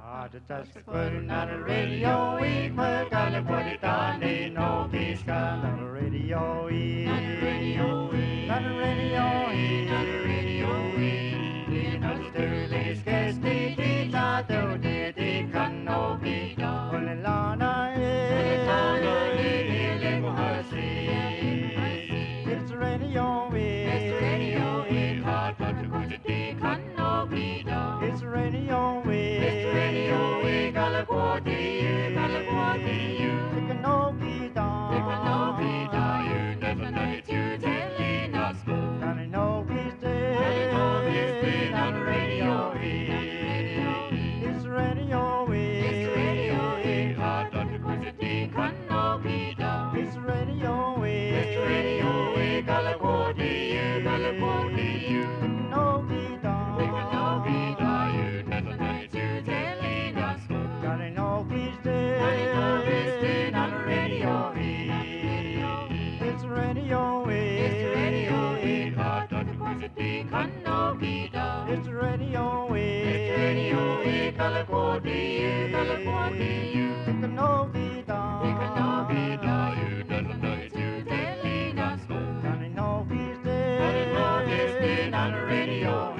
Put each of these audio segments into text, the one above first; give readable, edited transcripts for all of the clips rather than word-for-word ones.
Just putting on the radio, we put on the put it on, ain't no peace on the radio, on the radio, on the radio, on the radio, in Australia's guest, they thought they can no be done. Only Lana, it's radio, it's radio, hard but to put it, they can no be done. It's radio, California, they can no be done. They can no be done. You never know it, you telling us more. And I know he's dead. On the radio, it's radio, it's radio, hard not to put it, they can no be done. It's radio, California, they can no be done. They can no be done. You never know it, you telling us more. And I know he's dead. On the radio, it's radio, hard not to put it, they can no be done. It's radio, California, they can no be done. They can no be done. You never know it, you telling us more. And I know he's dead. On the radio.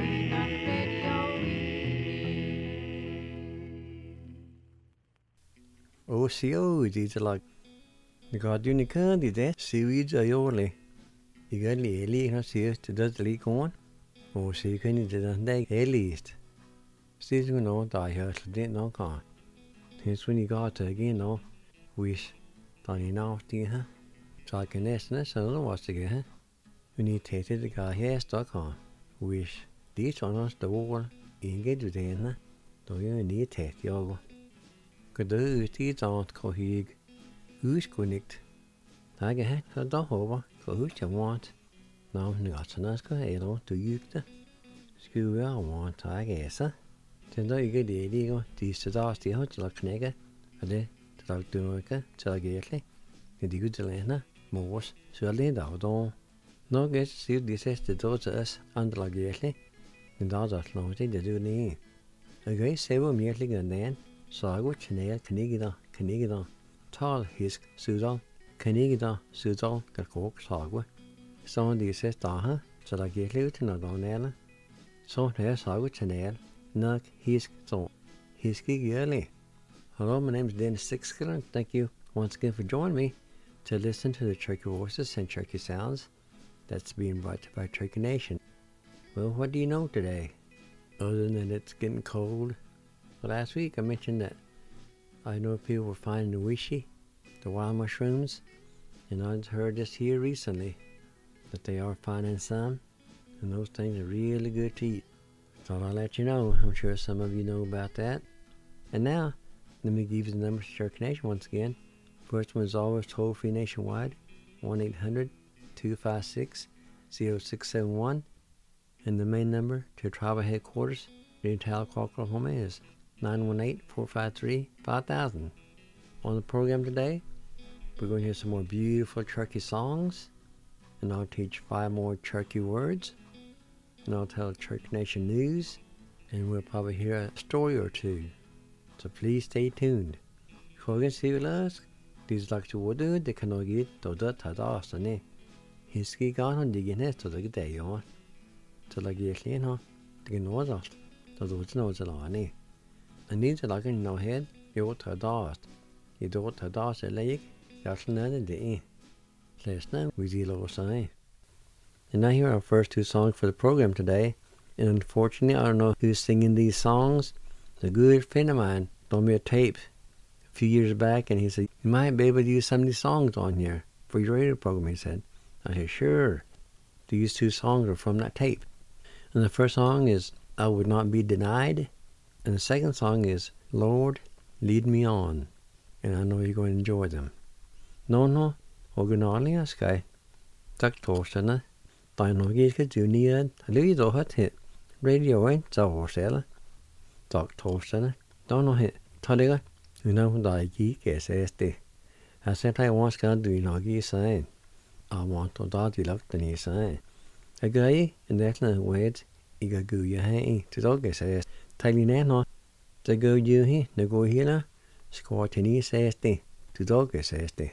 These are like the guardian can do that. Seaweeds are only. You got the ellie, not see to does leak on. Or see, can you do that at least? Still, you know, die here, so didn't know can. Hence, when you got to again, no, wish, don't you know, do you, huh? So I can ask this, I don't know what's to get, huh? When you take it, the guy here, stuck on. Wish, these on us, the wall, you get to the end, don't you need to take the over. Could do these aren't cohig. Who's connect? I get it, so don't over, who's you want. Now, not so nice, go ahead on to you. Screw I want, I guess, huh? Then you get the idea, these to dust the hot like nigger, a day, to like doing a tell and the good Lena, Morse, surely out on. No guess, see this is the daughters under like gately, and those are floating the do need. A great several merely and then, so I would chanel Canigida, tall his Sudan, Canigida, Sudan, Kalkok, Sagwa. So the says Daha, so like gately to not on Ella. So there's Sagu Chanel. Knock his so his yearly. Hello, my name is Dennis Sixkiller. Thank you once again for joining me to listen to the Cherokee voices and Cherokee sounds that's being brought to you by Cherokee Nation. Well, what do you know today? Other than it's getting cold. Well, last week I mentioned that I know people were finding the wishy, the wild mushrooms, and I've heard this here recently that they are finding some, and those things are really good to eat. Thought I'll let you know. I'm sure some of you know about that. And now, let me give you the numbers to Cherokee Nation once again. First one is always toll-free nationwide, 1-800-256-0671. And the main number to tribal headquarters in Tahlequah, Oklahoma is 918-453-5000. On the program today, we're going to hear some more beautiful Cherokee songs, and I'll teach 5 more Cherokee words. And I'll tell Cherokee Nation news, and we'll probably hear a story or two. So please stay tuned. Krogen Sivilas, these like to wood, they can get to the Tadas, his ski gone on digging it to the day on. So like you clean, huh? They can know that. So those knows a lot, And these are like in no head, you ought to dust. You don't to dust a leg, that's none of the last night we see low sign. And now here are our first 2 songs for the program today. And unfortunately, I don't know who's singing these songs. A good friend of mine told me a tape a few years back, and he said, you might be able to use some of these songs on here for your radio program, he said. I said, sure. These 2 songs are from that tape. And the first song is I Would Not Be Denied. And the second song is Lord, Lead Me On. And I know you're going to enjoy them. No, originally, Sky. Tak Torstana. I know you could do near Louis hit radio ain't so horse. Talk Torstana. Don't know hit. Taliga. You know what I geek is SD. I said I once got do not get sign. I want to daddy luck than you sign. A guy in that little word, you got go your hay to dog says. Tell you now, Så går jeg her, når jeg går her, skår til ni sæste, til dog sæste.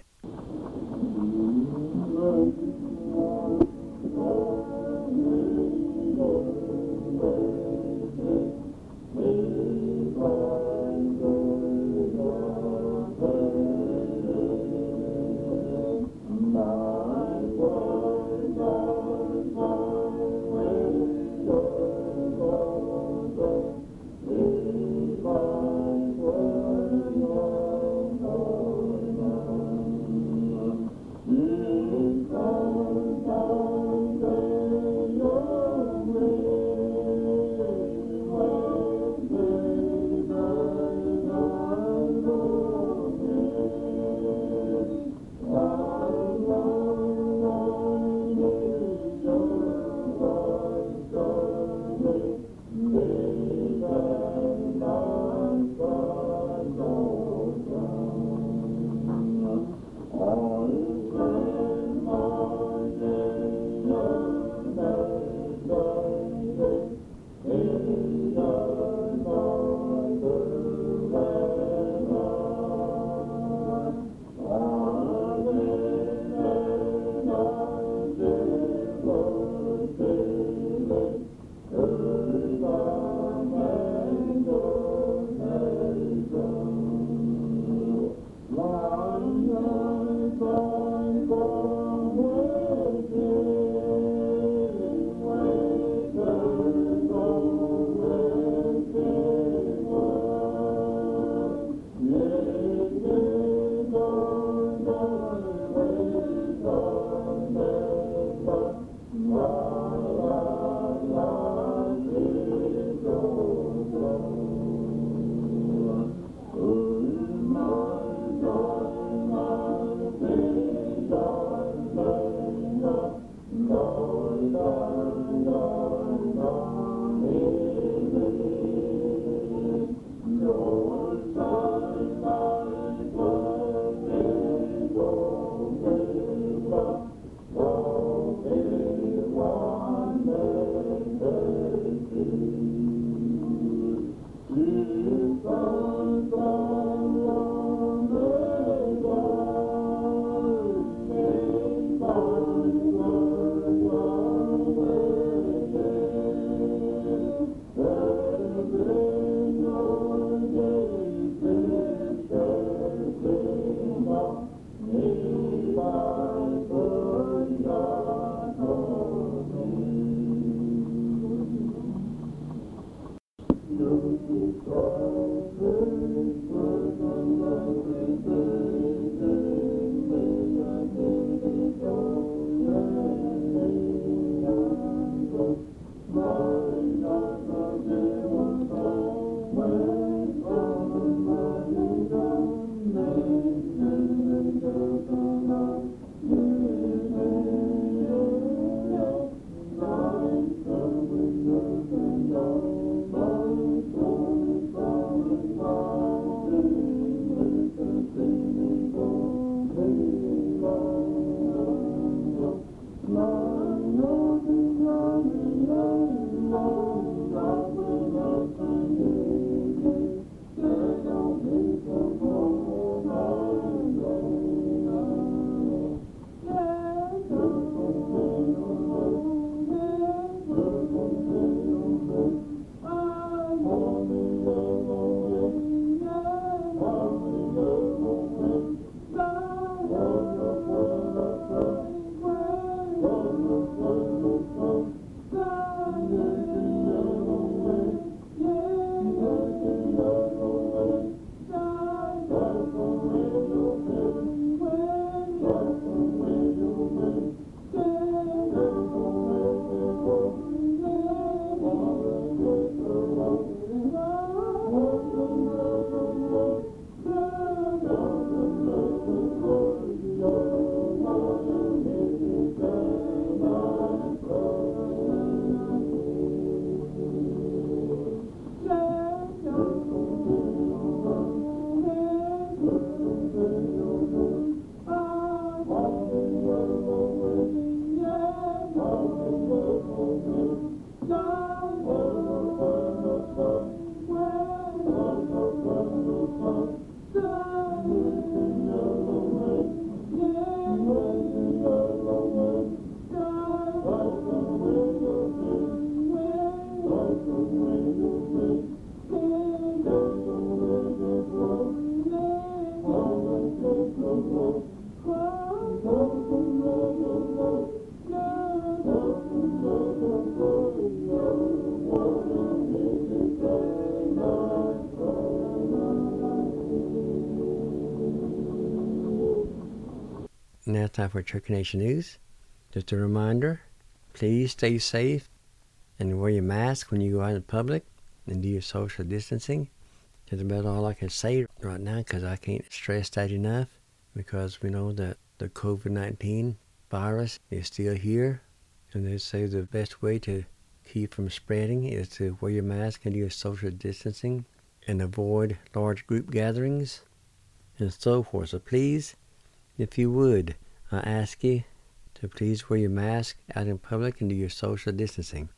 Now it's time for Turkey Nation News. Just a reminder, please stay safe and wear your mask when you go out in public and do your social distancing. That's about all I can say right now because I can't stress that enough, because we know that the COVID-19 virus is still here, and they say the best way to keep from spreading is to wear your mask and do your social distancing and avoid large group gatherings and so forth. So please, if you would, I ask you to please wear your mask out in public and do your social distancing.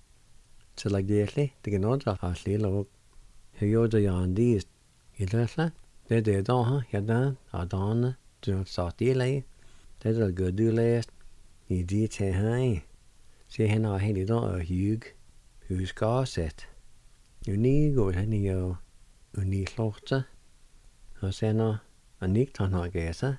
Så like det kan nåt at have lille og høyre det Jan det i det da ha da adane du satt i lei det er godt du læst i det til hei se han har hele da hug huska sett unig går han jo unig slåtte og sen anik han har gæsa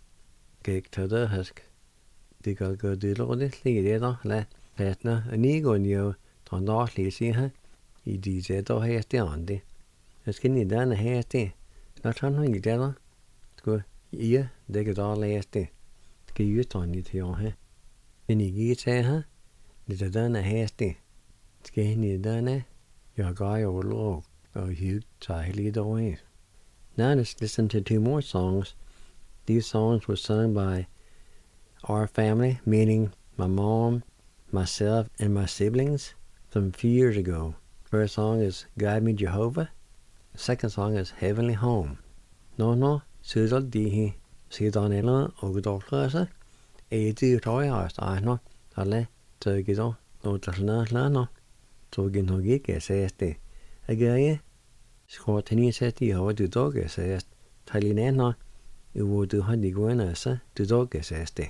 gik til det husk det går godt du det lige da lætna unig går jo han da lige her i det da her det andre. Jeg skal ned der her det. Lad han have det der. Skal I det kan da læse det. Skal I tage ned her her. Men I giver til her. Det der her det. Skal ned der. Jeg går jo lov og hygge sig lidt over. Now let's listen to two more songs. These songs were sung by our family, meaning my mom, myself, and my siblings from a few years ago. First song is Guide Me Jehovah. The second song is Heavenly Home. No, sydal dihi sidanela ogdolklasa. Edi toyast ahno alle tøgido otalna lana. Togin hogike seste. Agaye skoteni sesti hava du doge sest. Talinena uvodu hadigwena sa du doge seste.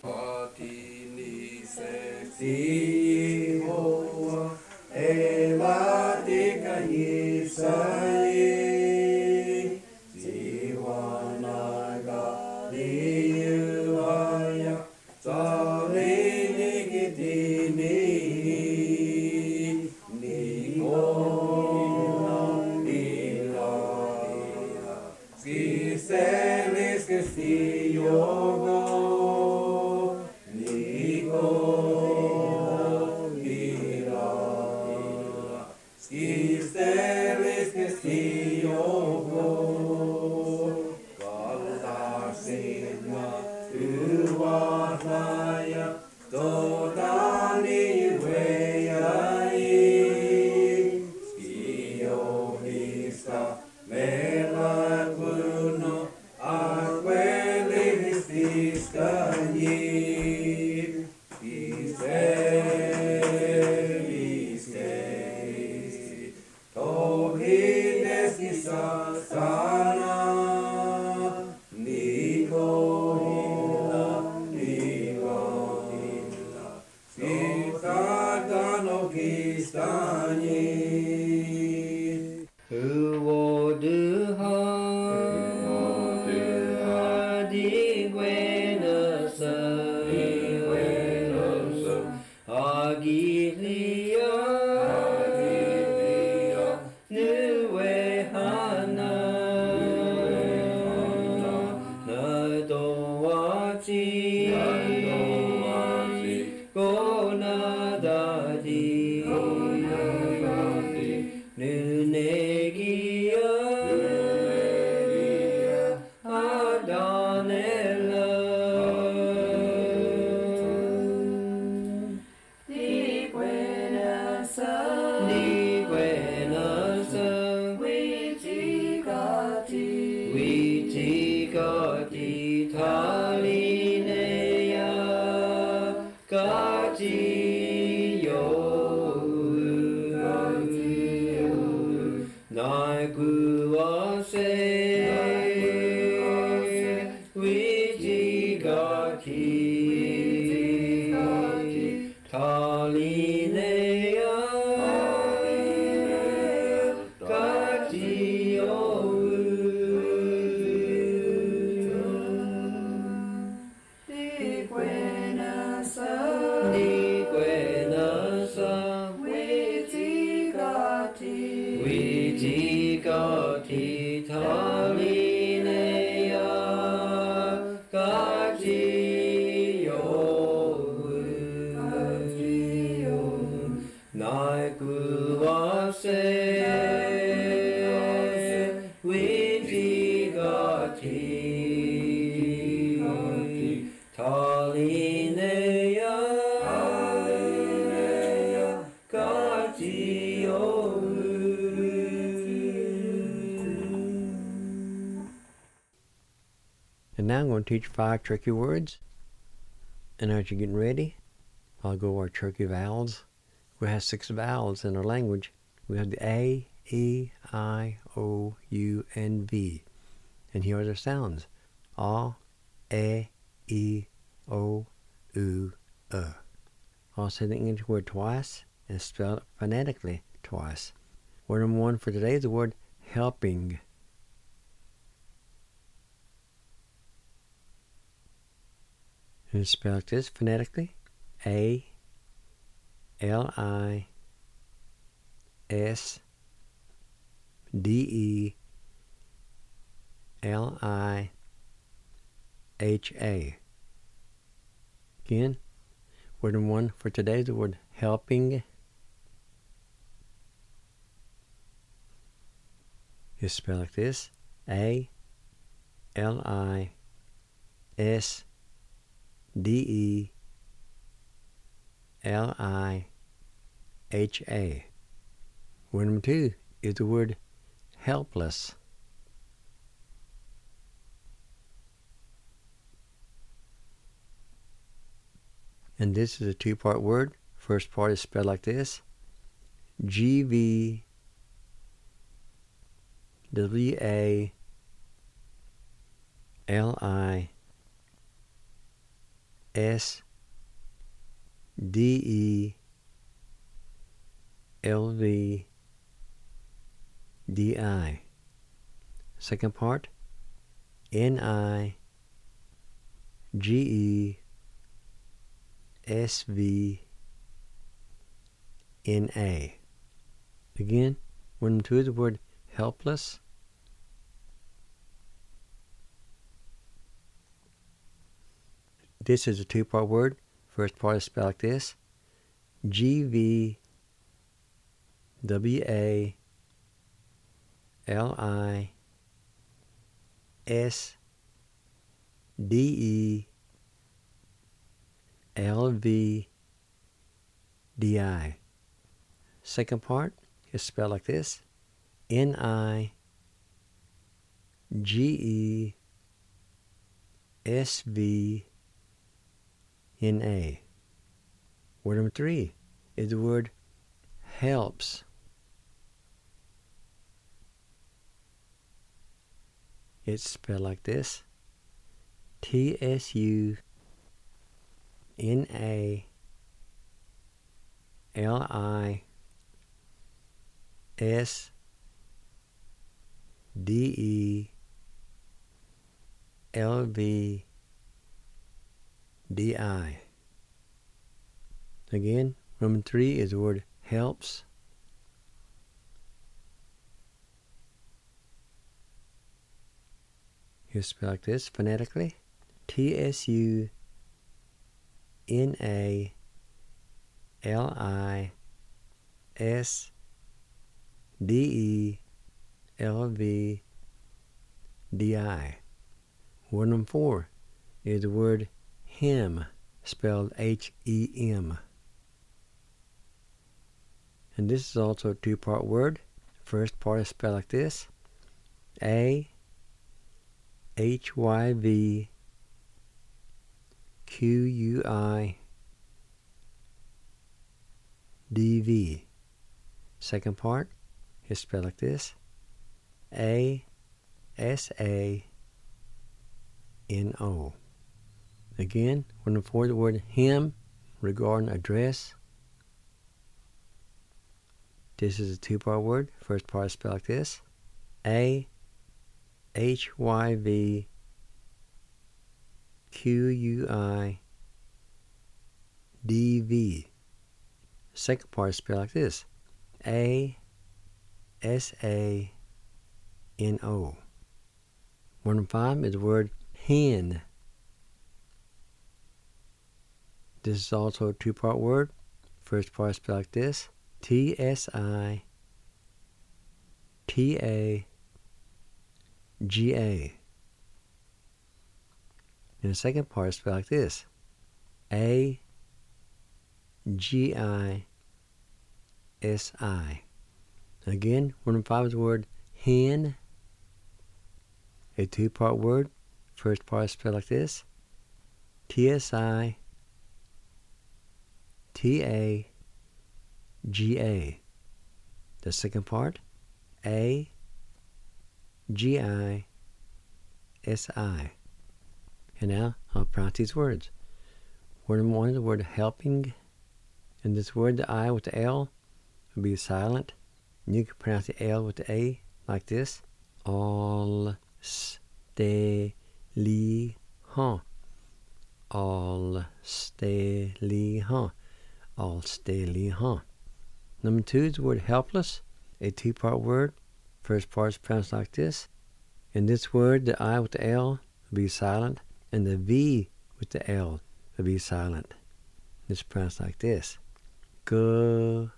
Fatini sesti hoa eva tika Yisai Tiwanaga Liyuaya Tari Nikitini Nikona Ilaia Skiselis Kistiyogo Tali Leia Kati And now I'm going to teach 5 tricky words. And as you're getting ready, I'll go over our tricky vowels. We have 6 vowels in our language. We have the A, E, I, O, U, and V. And here are their sounds. A, E, O, U, I'll say the English word twice and spell it phonetically twice. Word number 1 for today is the word helping. And it's spelled like this phonetically. A, L, I, S, D, E, L, I, H, A. Again, word number 1 for today is the word helping. It's spelled like this. A, L, I, S, D, E, L, I, H, A. Word number 2 is the word helpless. And this is a 2-part word. First part is spelled like this. G-V WALISDELVDI. Second part, NIGESVNA. Again, word number 2 is the word helpless. This is a 2-part word. First part is spelled like this. GVWALISDELVDI. Second part is spelled like this. NIGESVNA. Word number 3 is the word helps. It's spelled like this. TSUNALISDELVDI. Again, number 3 is the word helps. It's spelled like this phonetically. TSUNALISDELVDI. Word number 4 is the word him, spelled HEM. And this is also a 2-part word. First part is spelled like this. AHYVQUIDV. Second part is spelled like this. ASANO. Again, when before the word him regarding address. This is a 2-part word. First part is spelled like this. AHYVQUIDV. Second part is spelled like this. ASANO. Word number 5 is the word hen. This is also a 2-part word. First part is spelled like this. TSINHEN. T-A-G-A. And the second part is spelled like this. A-G-I-S-I. Again, 1 and 5 is the word hen. A two-part word. First part is spelled like this. T-S-I-T-A-G-A. The second part, A-G-I-S-I. And now I'll pronounce these words. Word number 1 is the word helping. And this word, the I with the L, will be silent. And you can pronounce the L with the A like this. All stay li ha. All stay li ha. All stay li ha. Number 2 is the word helpless. A two-part word. First part is pronounced like this. In this word, the I with the L will be silent. And the V with the L will be silent. It's pronounced like this. G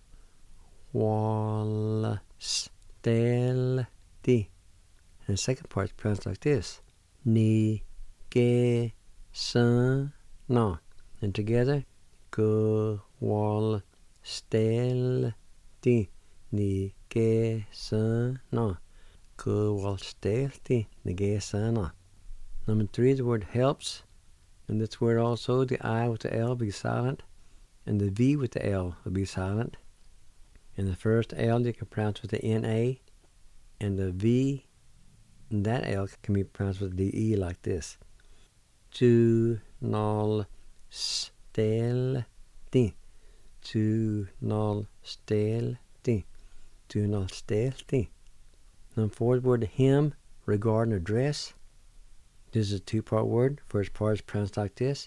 wal stel di. And the second part is pronounced like this. Ni ge san na. And together, G wal stel di. Ni ge san na. G wal stel di. Ni ge san na. Number 3 is the word helps. And this word also, the I with the L will be silent. And the V with the L will be silent. And the first L you can pronounce with the N-A. And the V and that L can be pronounced with the E like this. Tu nol stel di. Tu nol stel di. Tu nol stel di. Number 4 is the word him, regard and address. This is a two-part word. First part is pronounced like this.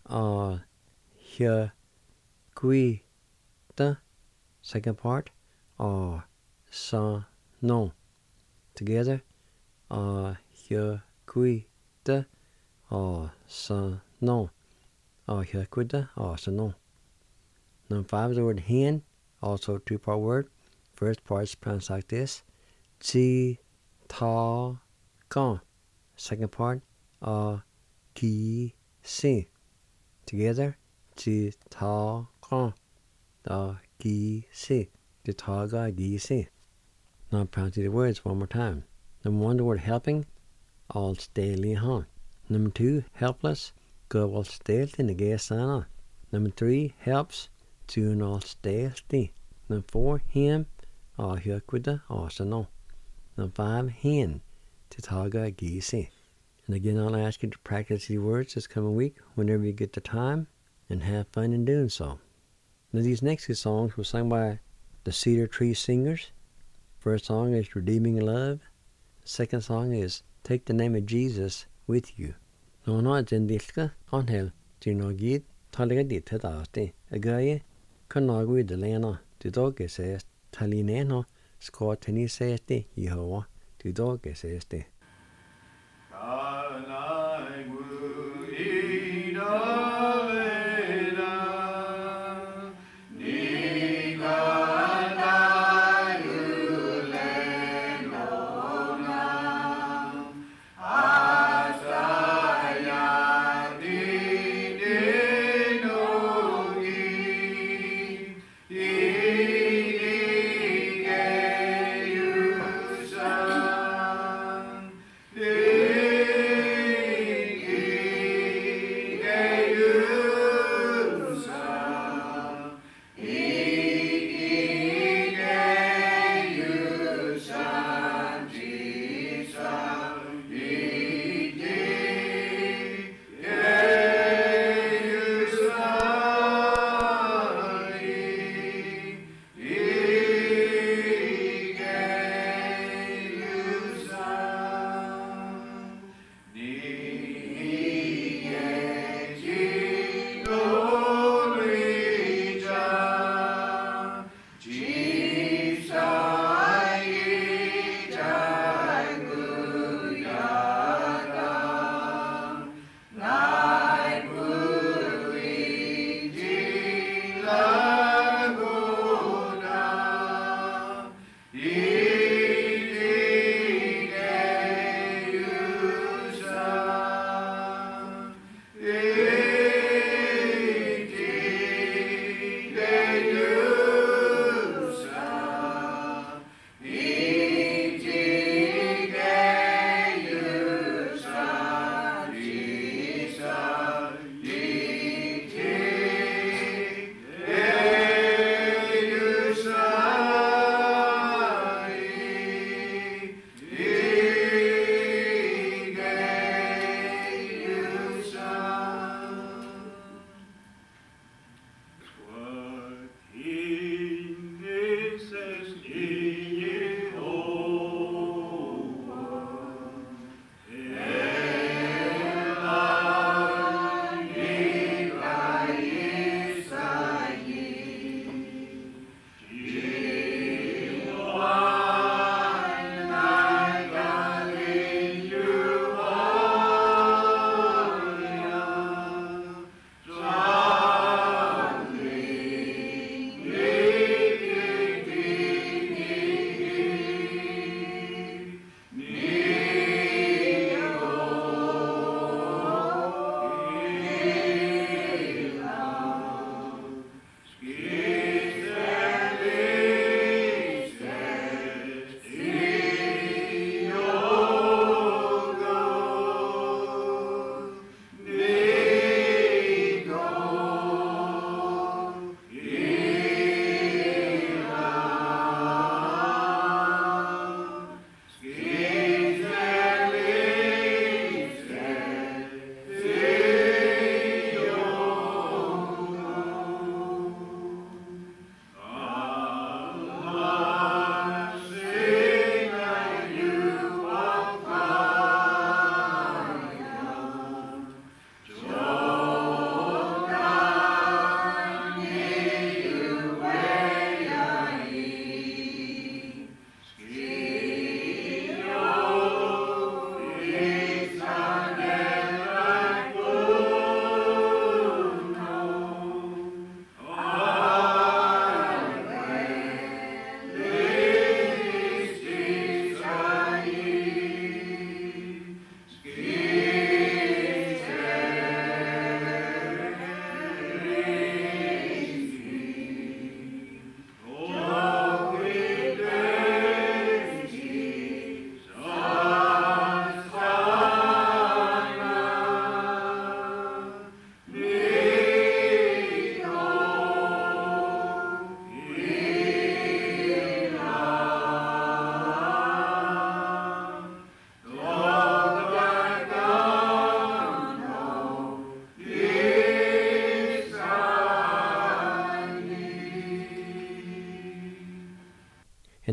He, qui, da. Second part. Sa, no. Together. He, qui, da. Sa, no. He, qui, da. Sa, no. Number 5 is the word hen. Also a two-part word. First part is pronounced like this. Chi, ta, kan. Second part. Ki, si. Together. Chi, ta, kan. Ki, si. Chi, ta, ga, gi, si. Now pronounce the words one more time. Number 1, the word helping. All stay li han. Number 2, helpless. Go all stay in the gas sana. Number 3, helps. To all stay sti. Number 4, him. All here quida. All so no. Number 5, hen. To ta, ga, gi, si. And again, I'll ask you to practice these words this coming week whenever you get the time and have fun in doing so. Now, these next 2 songs were sung by the Cedar Tree Singers. First song is Redeeming Love. Second song is Take the Name of Jesus with You. Nå nå den dilka anhel til nogid talega dit het asti. Agaye kanagu idelena til doge ses talineno sko teni sesti Jehova til doge sesti. Yeah.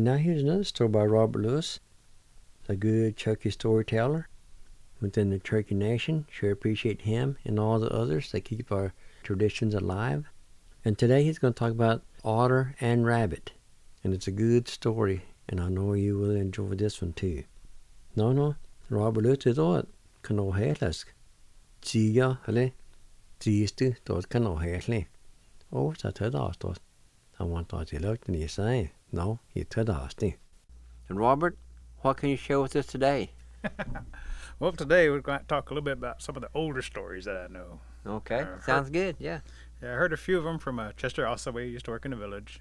now here's another story by Robert Lewis, a good Cherokee storyteller within the Cherokee Nation. Sure appreciate him and all the others that keep our traditions alive. And today he's going to talk about Otter and Rabbit. And it's a good story, and I know you will enjoy this one too. No, Robert Lewis is all kan nå helst. Tiger, eller tieste, dort kan nå helst. Oh, så tar det avstått. I want to look and you say, no, you tar det avstått. And Robert, what can you share with us today? Well, today we're going to talk a little bit about some of the older stories that I know. Okay, sounds good, yeah. Yeah, I heard a few of them from Chester Ossaway, who used to work in the village.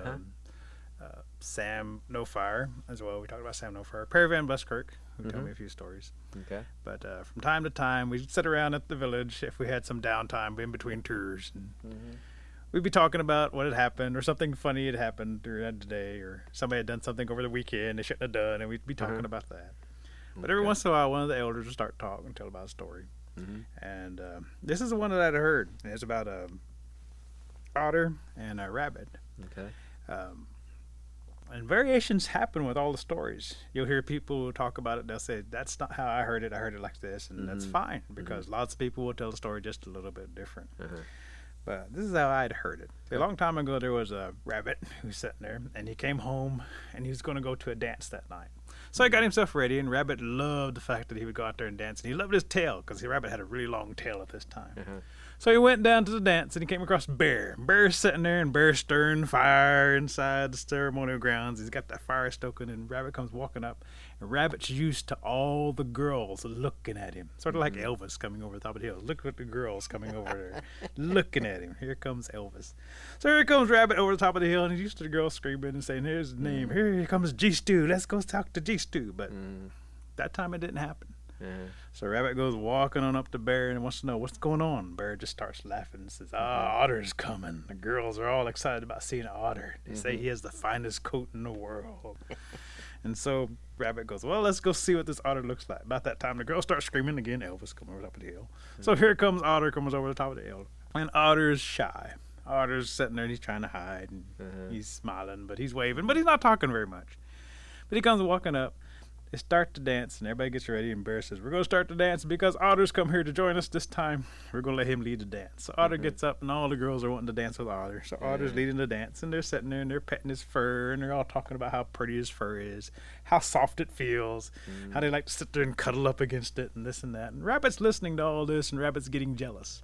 Sam No Fire as well. We talked about Sam No Fire. Perry Van Buskirk, who told me a few stories. Okay. But from time to time, we'd sit around at the village if we had some downtime in between tours. And we'd be talking about what had happened or something funny had happened during the day, or somebody had done something over the weekend they shouldn't have done, and we'd be talking about that. But every once in a while, one of the elders would start talking and tell about a story. And this is the one that I'd heard. It's about a otter and a rabbit. Okay. And variations happen with all the stories. You'll hear people talk about it. They'll say, that's not how I heard it. I heard it like this. And that's fine, because lots of people will tell the story just a little bit different. But this is how I'd heard it. A long time ago, there was a rabbit who was sitting there, and he came home, and he was going to go to a dance that night. So he got himself ready, and Rabbit loved the fact that he would go out there and dance. And he loved his tail, because the rabbit had a really long tail at this time. So he went down to the dance, and he came across Bear. Bear's sitting there, and Bear's stirring fire inside the ceremonial grounds. He's got that fire stoking, and Rabbit comes walking up. And Rabbit's used to all the girls looking at him. Sort of like Elvis coming over the top of the hill. Look at the girls coming over there, looking at him. Here comes Elvis. So here comes Rabbit over the top of the hill, and he's used to the girls screaming and saying, here's his name. Here comes G-Stew. Let's go talk to G-Stew. But that time it didn't happen. So Rabbit goes walking on up to Bear and wants to know what's going on. Bear just starts laughing and says, Otter's coming. The girls are all excited about seeing an otter. They say he has the finest coat in the world. And so Rabbit goes, well, let's go see what this otter looks like. About that time, the girls start screaming again. Elvis comes over the top of the hill. So here comes Otter, comes over the top of the hill. And Otter's shy. Otter's sitting there and he's trying to hide. And he's smiling, but he's waving, but he's not talking very much. But he comes walking up. They start to dance, and everybody gets ready, and Bear says, we're going to start the dance because Otter's come here to join us this time. We're going to let him lead the dance. So Otter gets up, and all the girls are wanting to dance with Otter. So Otter's leading the dance, and they're sitting there, and they're petting his fur, and they're all talking about how pretty his fur is, how soft it feels, how they like to sit there and cuddle up against it, and this and that. And Rabbit's listening to all this, and Rabbit's getting jealous.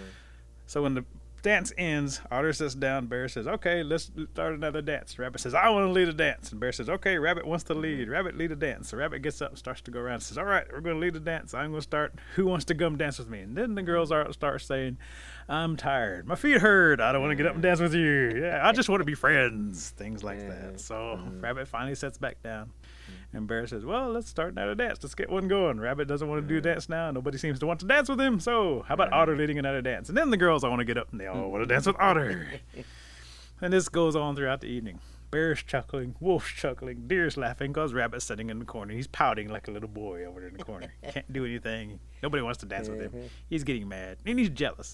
So when the dance ends, Otter sits down. Bear says, okay, let's start another dance. Rabbit says, I want to lead a dance. And Bear says, okay, Rabbit wants to lead. Rabbit lead a dance. So Rabbit gets up and starts to go around and says, all right, we're going to lead a dance. I'm going to start. Who wants to come dance with me? And then the girls start saying, I'm tired. My feet hurt. I don't want to get up and dance with you. Yeah, I just want to be friends. Things like that. So Rabbit finally sits back down. And Bear says, well, let's start another dance. Let's get one going. Rabbit doesn't want to do a dance now. Nobody seems to want to dance with him. So how about Otter leading another dance? And then the girls all want to get up, and they all want to dance with Otter. And this goes on throughout the evening. Bear's chuckling, Wolf's chuckling, Deer's laughing because Rabbit's sitting in the corner. He's pouting like a little boy over there in the corner. Can't do anything. Nobody wants to dance with him. He's getting mad, and he's jealous.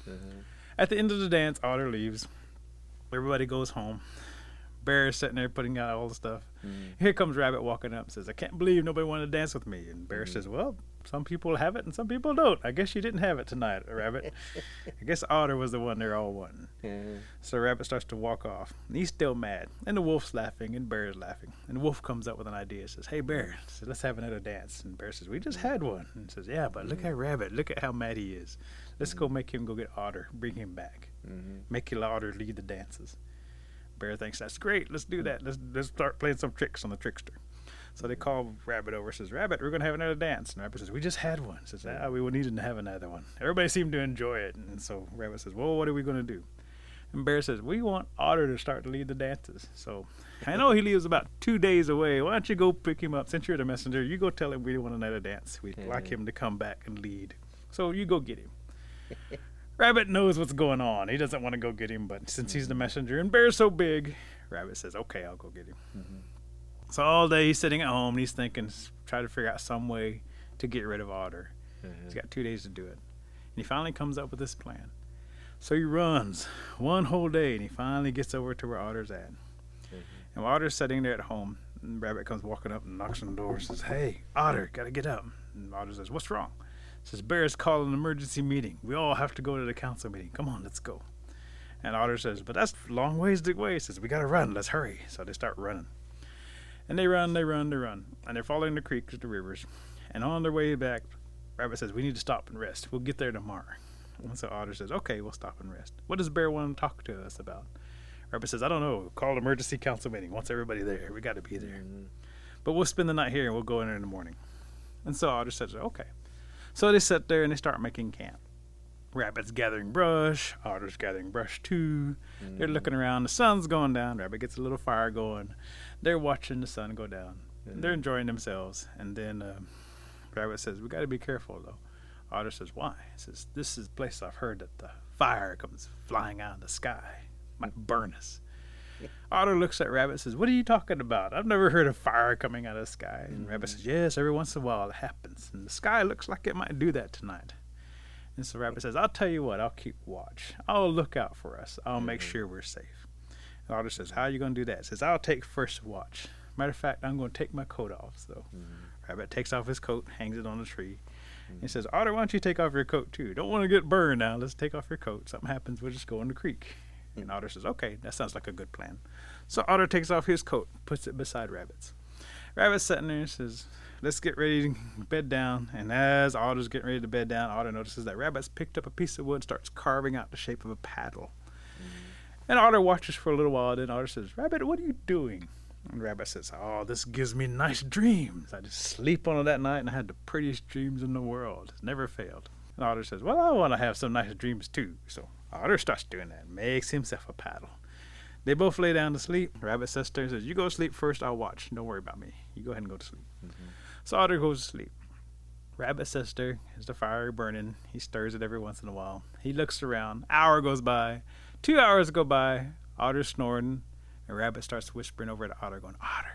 At the end of the dance, Otter leaves. Everybody goes home. Bear is sitting there putting out all the stuff. Here comes Rabbit walking up and says, I can't believe nobody wanted to dance with me. And Bear says, well, some people have it and some people don't. I guess you didn't have it tonight, Rabbit. I guess Otter was the one they're all wanting. So Rabbit starts to walk off. And he's still mad. And the Wolf's laughing and Bear's laughing. And the Wolf comes up with an idea. Says, hey, Bear, so let's have another dance. And Bear says, we just had one. And says, yeah, but look at Rabbit. Look at how mad he is. Let's go make him go get Otter. Bring him back. Make Otter lead the dances. Bear thinks that's great. Let's do that. Let's start playing some tricks on the trickster. So they call Rabbit over. Says, Rabbit, we're going to have another dance. And Rabbit says, we just had one. Says, we would need to have another one. Everybody seemed to enjoy it. And so Rabbit says, well, what are we going to do? And Bear says, we want Otter to start to lead the dances. So I know he lives about 2 days away. Why don't you go pick him up? Since you're the messenger, you go tell him we want another dance. We'd like him to come back and lead. So you go get him. Rabbit knows what's going on. He doesn't want to go get him, but since he's the messenger and Bear's so big, Rabbit says, okay, I'll go get him. So all day he's sitting at home and he's thinking, try to figure out some way to get rid of Otter. He's got 2 days to do it. And he finally comes up with this plan. So he runs one whole day and he finally gets over to where Otter's at. And while Otter's sitting there at home, Rabbit comes walking up and knocks on the door and says, "Hey, Otter, gotta get up." And Otter says, "What's wrong?" Says, "Bear's calling an emergency meeting. We all have to go to the council meeting. Come on, let's go." And Otter says, "But that's a long ways away." He says, "We gotta run. Let's hurry." So they start running. And they run. And they're following the creeks, the rivers. And on their way back, Rabbit says, "We need to stop and rest. We'll get there tomorrow." And so Otter says, "Okay, we'll stop and rest. What does Bear want to talk to us about?" Rabbit says, "I don't know. Call an emergency council meeting. Wants everybody there. We got to be there. But we'll spend the night here and we'll go in there in the morning." And so Otter says, "Okay." So they sit there and they start making camp. Rabbit's gathering brush. Otter's gathering brush too. They're looking around. The sun's going down. Rabbit gets a little fire going. They're watching the sun go down. They're enjoying themselves. And then Rabbit says, "We got to be careful though." Otter says, "Why?" He says, "This is a place I've heard that the fire comes flying out of the sky. Might burn us." Otter looks at Rabbit and says, "What are you talking about? I've never heard of fire coming out of the sky." And Rabbit says, "Yes, every once in a while it happens. And the sky looks like it might do that tonight." And so Rabbit says, "I'll tell you what, I'll keep watch. I'll look out for us. I'll make sure we're safe." And Otter says, "How are you going to do that?" He says, "I'll take first watch. Matter of fact, I'm going to take my coat off." So Rabbit takes off his coat, hangs it on the tree. He says, "Otter, why don't you take off your coat too? Don't want to get burned now. Let's take off your coat. Something happens, we'll just go in the creek." And Otter says, "Okay, that sounds like a good plan." So Otter takes off his coat, puts it beside Rabbit's. Rabbit's sitting there and says, "Let's get ready to bed down." And as Otter's getting ready to bed down, Otter notices that Rabbit's picked up a piece of wood and starts carving out the shape of a paddle. And Otter watches for a little while. Then Otter says, "Rabbit, what are you doing?" And Rabbit says, "Oh, this gives me nice dreams. I just sleep on it that night and I had the prettiest dreams in the world. It's never failed." And Otter says, "Well, I want to have some nice dreams too." So Otter starts doing that, makes himself a paddle. They both lay down to sleep. Rabbit sits there and says, "You go to sleep first, I'll watch. Don't worry about me. You go ahead and go to sleep." So Otter goes to sleep. Rabbit sits there, has the fire burning. He stirs it every once in a while. He looks around. Hour goes by. 2 hours go by. Otter's snoring. And Rabbit starts whispering over to Otter, going, "Otter,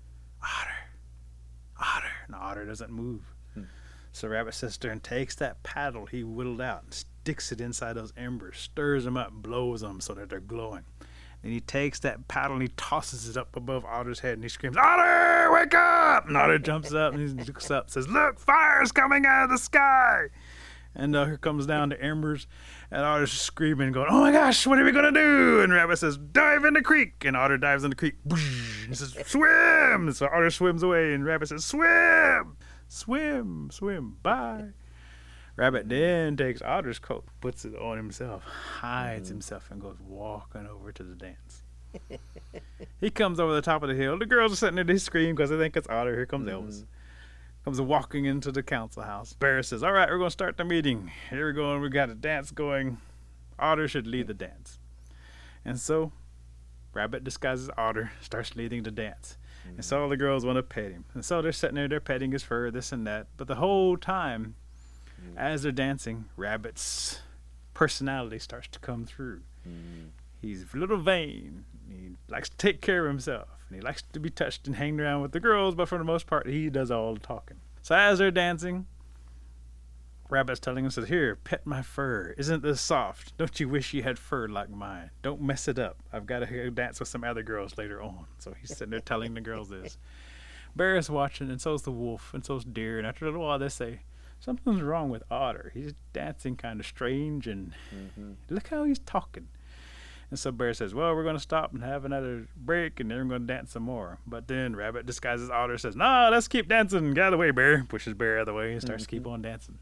Otter, Otter." And Otter doesn't move. So Rabbit sits there and takes that paddle he whittled out and sticks it inside those embers, stirs them up, blows them so that they're glowing. Then he takes that paddle and he tosses it up above Otter's head and he screams, "Otter, wake up!" And Otter jumps up and he looks up and says, "Look, fire's coming out of the sky!" And here comes down the embers, and Otter's screaming, going, "Oh my gosh, what are we going to do?" And Rabbit says, "Dive in the creek." And Otter dives in the creek. He says, "Swim!" And so Otter swims away, and Rabbit says, "Swim! Swim, swim, bye." Rabbit then takes Otter's coat, puts it on himself, hides himself, and goes walking over to the dance. He comes over the top of the hill. The girls are sitting there, they scream because they think it's Otter. Here comes Elvis. Comes walking into the council house. Bear says, "All right, we're going to start the meeting. Here we go, and we got a dance going. Otter should lead the dance." And so Rabbit disguises Otter, starts leading the dance. And so all the girls want to pet him. And so they're sitting there, they're petting his fur, this and that. But the whole time, as they're dancing, Rabbit's personality starts to come through. He's a little vain. He likes to take care of himself. And he likes to be touched and hang around with the girls, but for the most part, he does all the talking. So as they're dancing, Rabbit's telling him, says, "Here, pet my fur. Isn't this soft? Don't you wish you had fur like mine? Don't mess it up. I've got to go dance with some other girls later on." So he's sitting there telling the girls this. Bear is watching, and so's the wolf, and so's Deer. And after a little while, they say, "Something's wrong with Otter. He's dancing kind of strange, and look how he's talking." And so Bear says, "Well, we're going to stop and have another break, and then we're going to dance some more." But then Rabbit disguises Otter, says, "Nah, let's keep dancing. Get out of the way, Bear." Pushes Bear out of the way and starts to keep on dancing.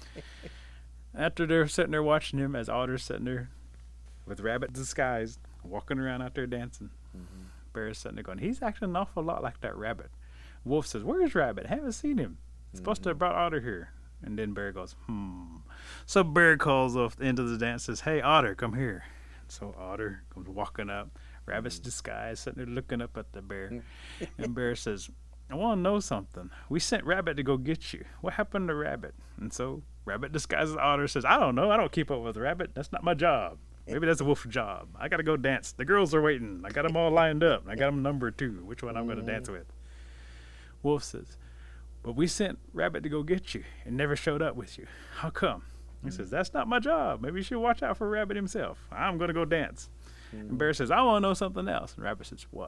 After they're sitting there watching him, as Otter's sitting there with Rabbit disguised, walking around out there dancing, Bear's sitting there going, "He's acting an awful lot like that Rabbit." Wolf says, "Where's Rabbit? Haven't seen him. Supposed to have brought Otter here." And then Bear goes, So Bear calls off the end of the dance, says, "Hey, Otter, come here." So Otter comes walking up, Rabbit's disguised, sitting there looking up at the Bear. And Bear says, "I want to know something. We sent Rabbit to go get you. What happened to Rabbit?" And so Rabbit disguises Otter, says, "I don't know. I don't keep up with Rabbit. That's not my job. Maybe that's a wolf's job. I got to go dance. The girls are waiting. I got them all lined up. I got them numbered too, which one I'm going to dance with." Wolf says, "But we sent Rabbit to go get you and never showed up with you. How come?" He says, "That's not my job. Maybe you should watch out for Rabbit himself. I'm going to go dance." And Bear says, "I want to know something else." And Rabbit says, "What?"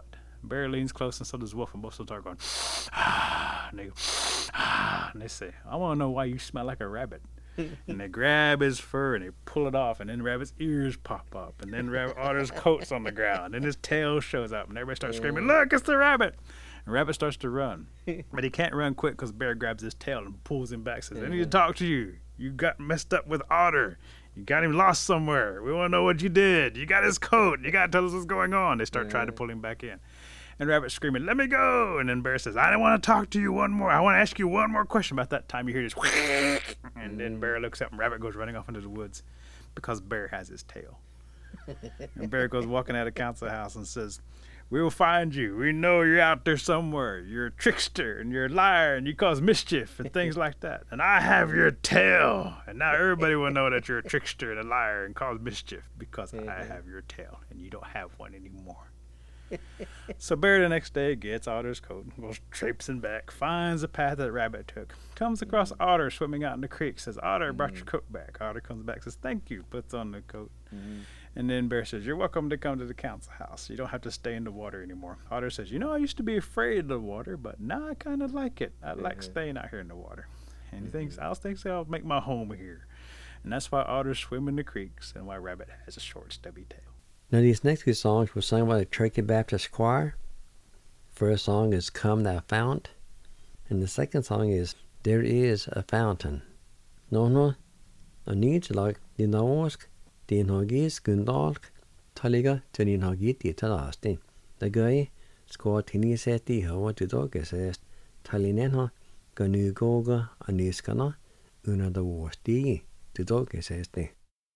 Bear leans close, and so does Wolf, and both of them start going, ah, and they go, ah, and they say, I want to know why you smell like a rabbit. And they grab his fur and they pull it off, and then Rabbit's ears pop up, and then Otter's coat's on the ground, and his tail shows up, and everybody starts screaming, look, it's the rabbit! And Rabbit starts to run, but he can't run quick because Bear grabs his tail and pulls him back, says, I need to talk to you. You got messed up with Otter. You got him lost somewhere. We want to know what you did. You got his coat. You got to tell us what's going on. They start trying to pull him back in. And Rabbit's screaming, let me go. And then Bear says, I don't want to talk to you one more. I want to ask you one more question. About that time you hear this, and then Bear looks up and Rabbit goes running off into the woods because Bear has his tail. And Bear goes walking out of council house and says, we will find you. We know you're out there somewhere. You're a trickster and you're a liar and you cause mischief and things like that. And I have your tail. And now everybody will know that you're a trickster and a liar and cause mischief because I have your tail and you don't have one anymore. So Bear the next day gets Otter's coat, goes traipsing back, finds the path that Rabbit took, comes across Otter swimming out in the creek, says, Otter, I brought your coat back. Otter comes back, says, thank you, puts on the coat. And then Bear says, you're welcome to come to the council house. You don't have to stay in the water anymore. Otter says, I used to be afraid of the water, but now I kind of like it. I like staying out here in the water. And he thinks, I'll make my home here. And that's why Otters swim in the creeks and why Rabbit has a short, stubby tail. Now, these next two songs were sung by the Turkey Baptist Choir. First song is Come Thou Fount, and the second song is There Is a Fountain. No, Anitlag, Dinaosk, Dinhagis, Gundalk, Taliga, Janinhagi, Titalasti. The guy, scored Tiniseti, Hova to Dogesest, Talinenha, Ganugoga, Aniskana, Una the Worsti, to Dogesesti.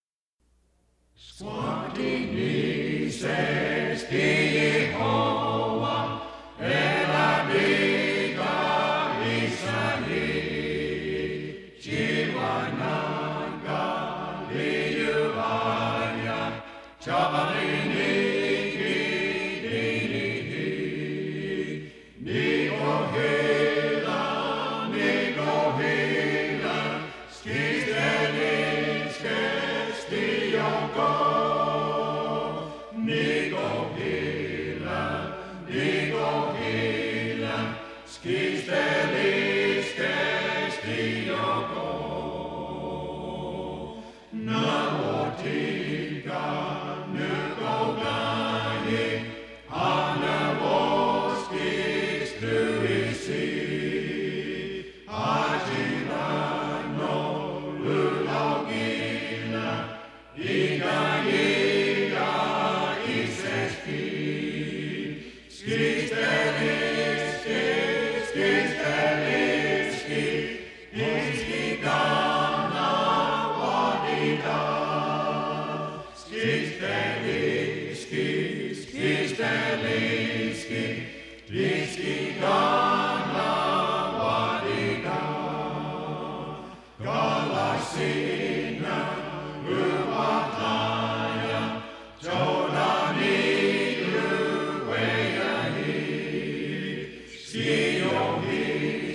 Squatini says, Yehovah, Eladiga Israel, Chiwananga, Liyuvanya, Chabalini, Nigohila, Skistelis, Kestiyoko. Ski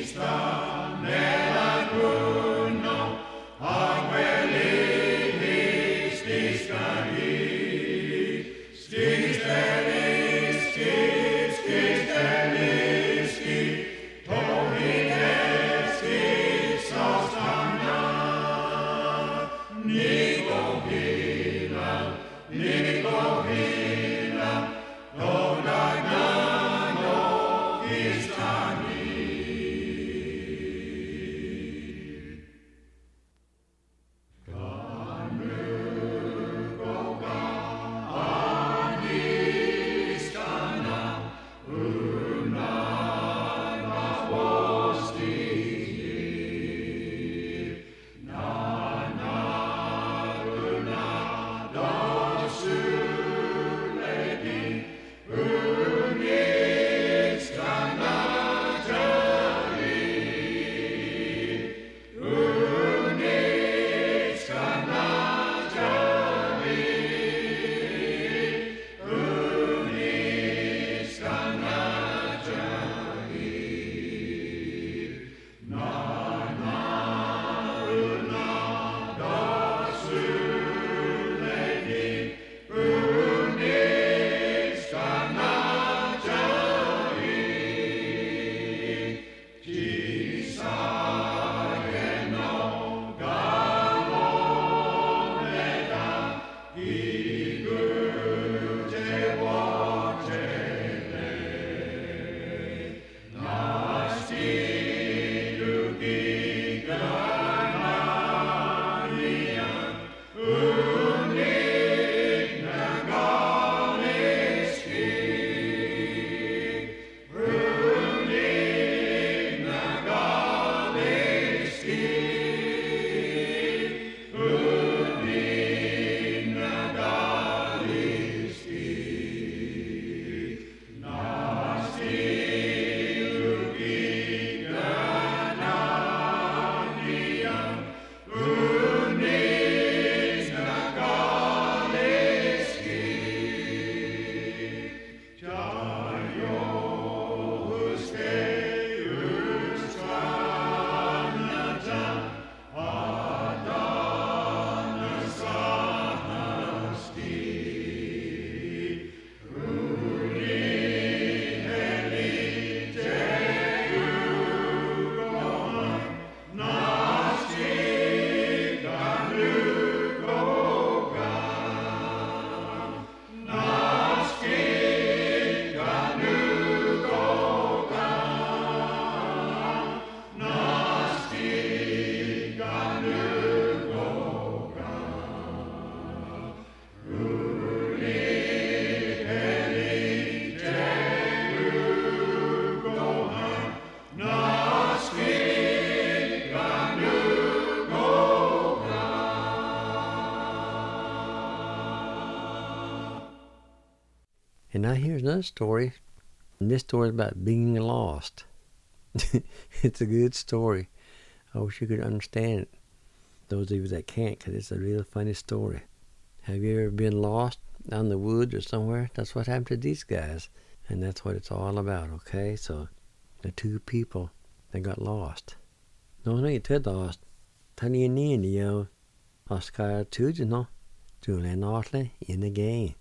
And now here's another story. And this story is about being lost. It's a good story. I wish you could understand it. Those of you that can't, because it's a real funny story. Have you ever been lost out in the woods or somewhere? That's what happened to these guys. And that's what it's all about, okay? So, the two people that got lost. No, you tud lost. Tani and yo. Oscar Tuj, no? Julian Otley in the game.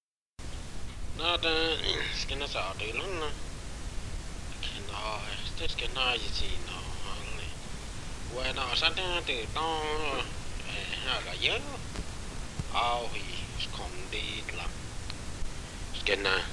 Nó cái nó sợ đi lắm nè, cái nó tết cái nó gì nó này, quay nó sát từ to, là nhớ, thì không đi làm, cái này,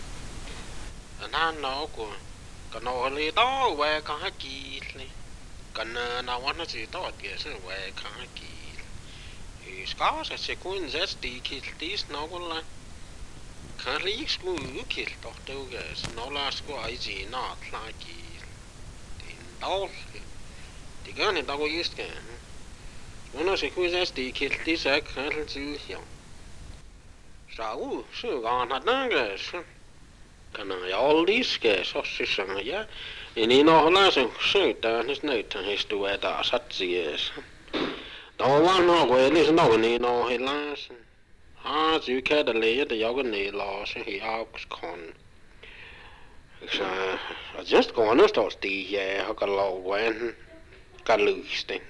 nó của cái nó lấy đó quay có hai kỳ này, cái nó nó chỉ to cái sự quay có hai kỳ, thì có sẽ cuốn rất đi kỳ nó cũng là kan riksku ukilt tohtuges nolla sku aisi naat laki tin dol ti gani dago jiske ona se kuisesti kilti se kan silja sau su gana nanges kana joldiske sossissa ja niin ohla se syytää nis näyttää histueta satsies to vanha ko eli se no niin ohilas du kan da lære det jeg ned låse her kon. Så just går nu står sti ja har kan lov wan kan lyste.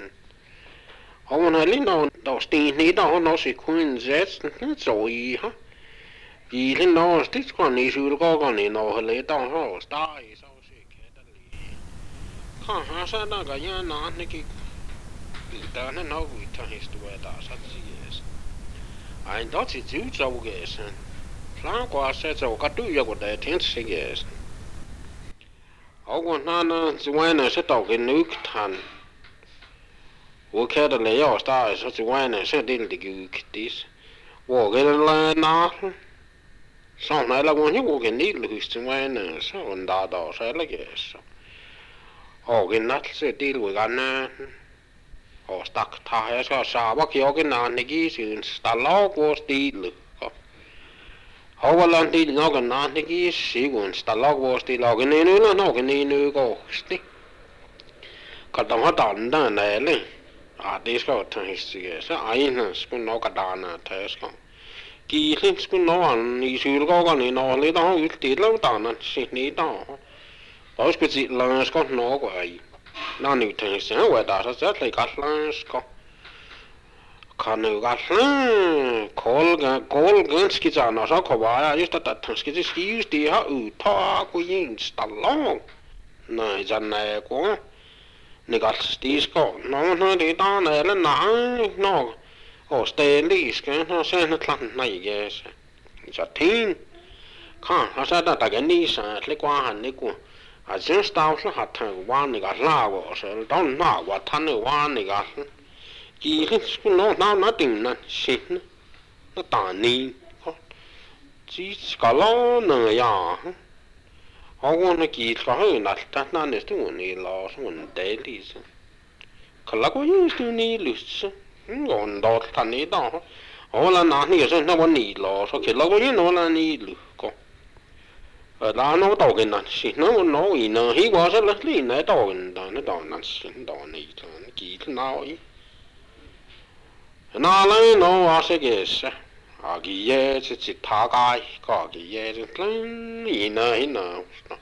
Og man har lige når sti ned og når sig kun sæt så i ha. I den når sti skal ni skulle gå ned når le der har steg så sig kan da lige. Kan ha så der kan jeg nå ikke. Der er nok vi tager historie der så siger. Ej, der til tyvtaugees. Planqua sætter og katuja kun det tænsigees. Og kun han suene så dog en nyktan. Hvor kan det lære os der så suene så del det gyktis. Hvor kan det lære natten? Så når der kun jo kan ned hus suene så undar der så eller gæs. Og en nat så del vi kan og stak tager jeg så saber kjokken anigi synes stallag hvor stil Hovalan til noen anigi sigun stallag hvor stil og en øl noen en øgosti Kadam har danna næle det skal ta histige så egen skulle nok danna taska Gilin skulle noen i sylgården i Norge der har ut til danna sit ned der og skulle sit langt skal nok i Nå nu tænker jeg, hvad der så lidt gatlansk. Kan jo gatlan, kol ganske sådan, og så kommer jeg just at der skal til skives, det har udtag og en stallong. Nej, sådan er jeg går. Negat stiskår, nå det der eller nej, nå. Og stadig skal han sende klant nej, yes. Så ting. Kan, og så der kan lige så lidt var han ikke. Sen stavsla hatan waniga lago så don na watan waniga Gilin skulle na dinna sin na tani ji skalo na ja Hawona gil ka huna na nestu ni la sun delis Kalago yistu ni lus on dot tani da Ola na ni so na wani la so kelago ni no la ni lu ko Là nó tàu cái này xí nó ý nó hi quá rất là lý này tàu cái nó tàu này xí tàu này kỳ nào ý nào lấy nó sẽ cái sao cái gì chỉ thả cái có cái gì lên ý nó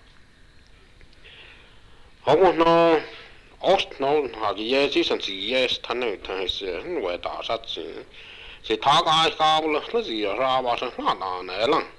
không nó nó cái gì chỉ sản chỉ thằng này sẽ người ta sát chỉ thả cái cao là nó gì ra bao giờ nó này lắm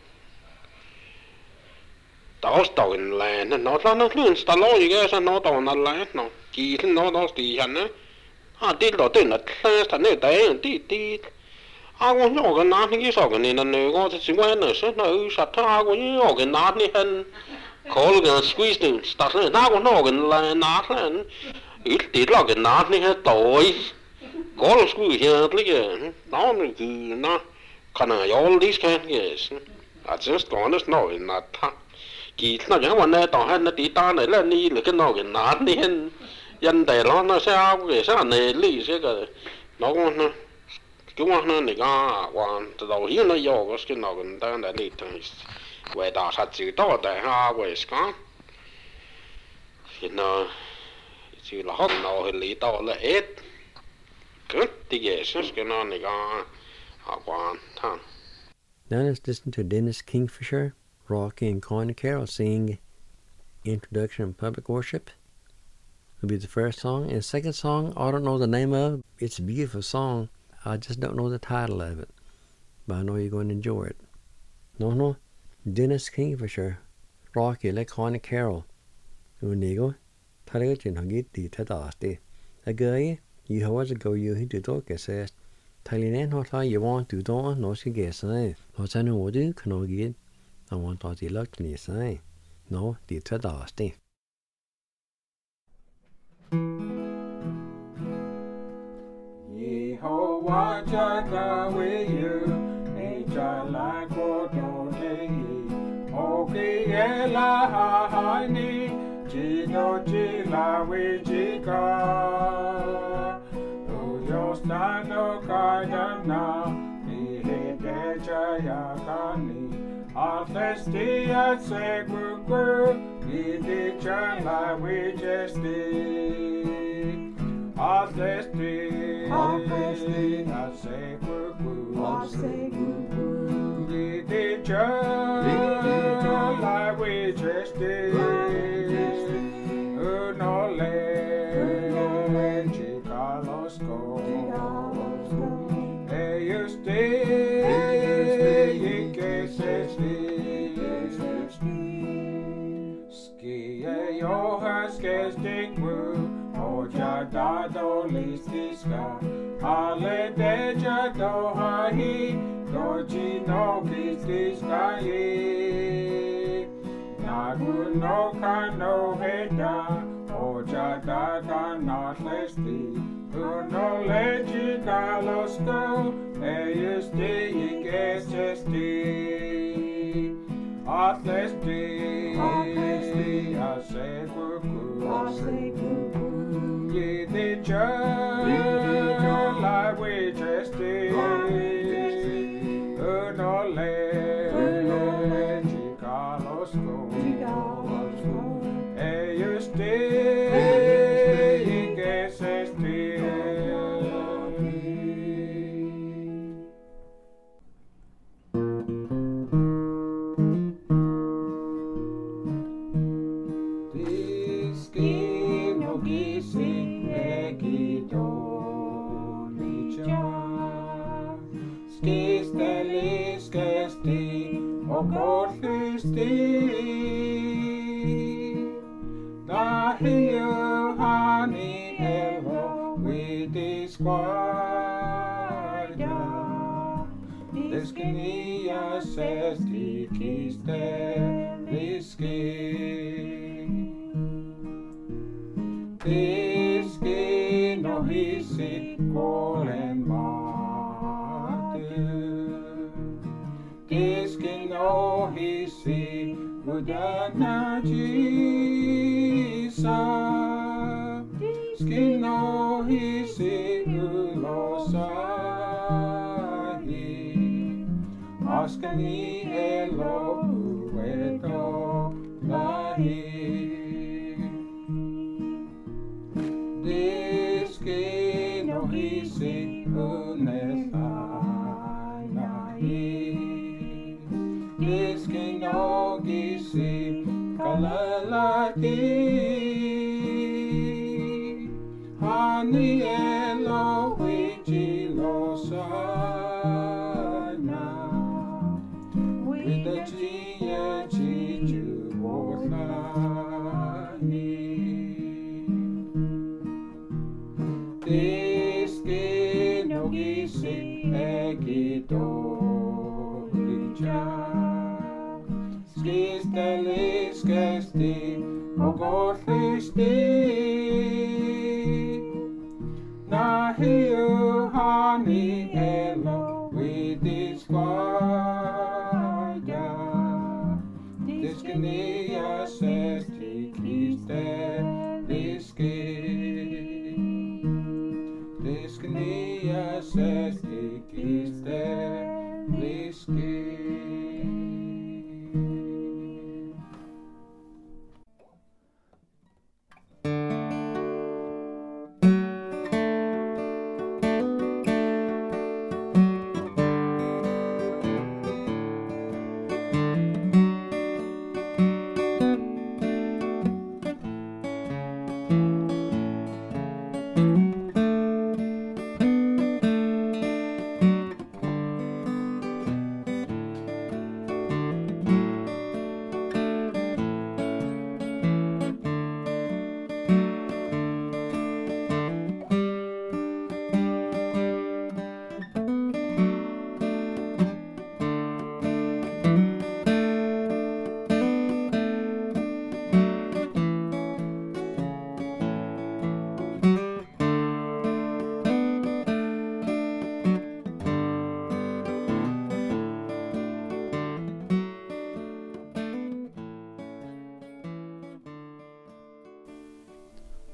Tausta in län, no lunsta logiga no tona län no. Kiitin no tosti hanne. Tillo tynnät lästä ne teen ti. Aku jokin naat ni soken niin ne go se siwennes no ysat aku jokin naat ni hen. Kolgan squeeze ni stas na aku noken län naat län. Ilti loken naat ni he toi. Kol squeeze lige. No ni na kana jol disken yes. Just honest no in that. Kỳ nó chẳng quan trọng hay nó tí ta này là ni là cái nó cái nát đi hen dân đại nó sẽ áo cái sao này lý sẽ cái nó cũng chúng nó này cái quan từ đầu hiếu nó vô cái nó cái ta đã lý thằng Vậy đó sát chữ đó tại ha vậy con. Thì nó chữ là hot nó hình lý đó là ít. Cứ thì cái cái nó này con họ quan thằng. Now let's listen to Dennis Kingfisher, Rocky, and Connie Carroll sing Introduction of Public Worship. It'll be the first song. And the second song, I don't know the name of. It's a beautiful song. I just don't know the title of it. But I know you're going to enjoy it. No. Dennis Kingfisher, Rocky,และ Connie Carroll. Unigo, Tarigachin Hagiti Tadasti. A guy, you have to go you into talk assessed. Thailand hot how you want to don't know she guess I. What's I know do can I get? I want to the luck to say. No, the Tadasti. Yehovah Jireh with you, nature like Odonei. Oki Ela Haini, Jino Jila Wijika. Yostano Kayana, Ihede Jayakani. Althesti at Segugu, Idi Chala Wijesti. Althesti at Segugu, Idi Chala Wijesti. Unole. Dado listiska, ale deja dohahi, doji no listiska ye. Nagu no kano heda, oja dada not listi, uno leji galosko, eyusti ikesesti. Atlesti, asekuku. Ye the church, like we just did. Unole, Chicalos go. You stay, you guess still.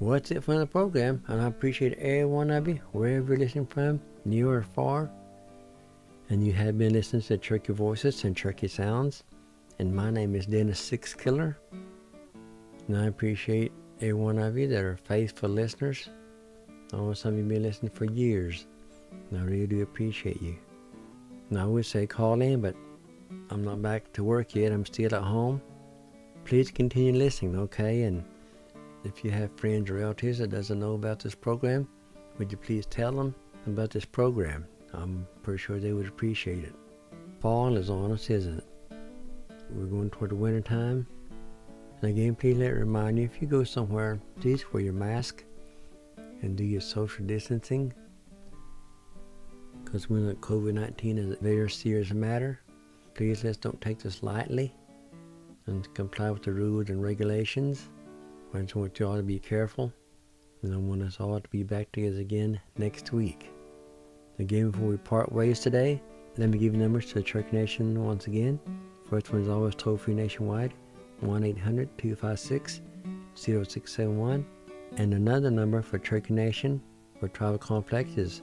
Well, that's it for the program, and I appreciate every one of you, wherever you're listening from, near or far. And you have been listening to Turkey Voices and Turkey Sounds. And my name is Dennis Six Killer. And I appreciate every one of you that are faithful listeners. I know some of you have been listening for years, and I really do appreciate you. And I would say call in, but I'm not back to work yet. I'm still at home. Please continue listening, okay? And if you have friends or relatives that doesn't know about this program, would you please tell them about this program? I'm pretty sure they would appreciate it. Fall is on us, isn't it? We're going toward the winter time. And again, please let me remind you, if you go somewhere, please wear your mask and do your social distancing. Because we know that COVID-19 is a very serious matter. Please let's don't take this lightly and comply with the rules and regulations. I just want you all to be careful, and I want us all to be back together again next week. Again, before we part ways today, let me give you numbers to the Turkey Nation once again. First one is always toll-free nationwide, 1-800-256-0671. And another number for Turkey Nation for Travel Complex is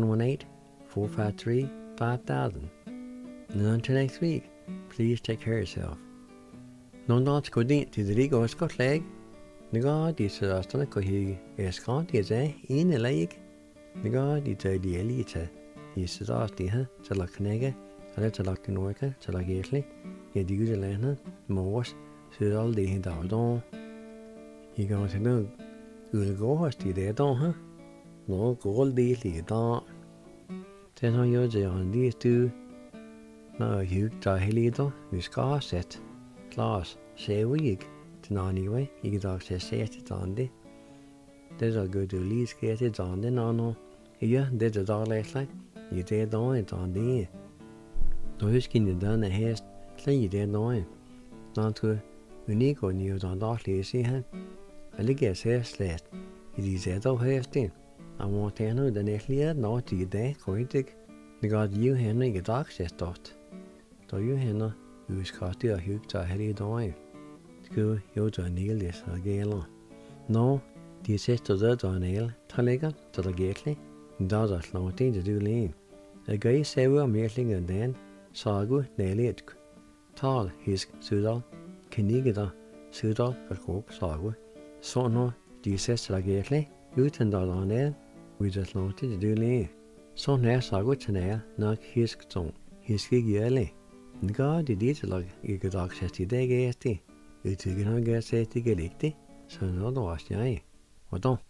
918-453-5000. And until next week, please take care of yourself. Non go din til det rige også godt lag. Nega de sørsterne ko hi eskant de ze in lag. Nega de te de elite. De sørst de ha til la knege. Eller til la knoike til la getli. Ja de gode lande mors sør all de hin daldon. I går til nu ul gå hos de der don ha. Nå gold de lige da. Den har jo det han de stu. Nå hug da helito. Vi skal sæt. Klaas, say we to anyway, you could also say it on the. There's a good release get it on the no. Yeah, there's a dog like you did on it on the. Those skin you done a haste, say you did on. Not to unique or news on dog lazy hand. I guess haste last. It is at all hasty. I want to know the next year not to get that quite. The god you Henry get dog says dot. Do you Henry? Vi skal styre hygge til her i dag. Skulle jo til en hel del så gælder. Nå, de sidste der der en hel, der ligger, så der gælder. Da der slår det til du lige. Jeg gør i sæve om virkelig end den, så gå nælet. Tal hisk sydal, knige der, sydal og kok så så nå, de sidste der gælder, uden der en hel, vi der slår det til du lige. Så nær så gå til nær, nok hisk som, hisk ikke gælder. Nega de dit lag ikke dag sæt i dag er det. Jeg tykker han gør sæt ikke rigtigt, så nå da også jeg. Hvordan?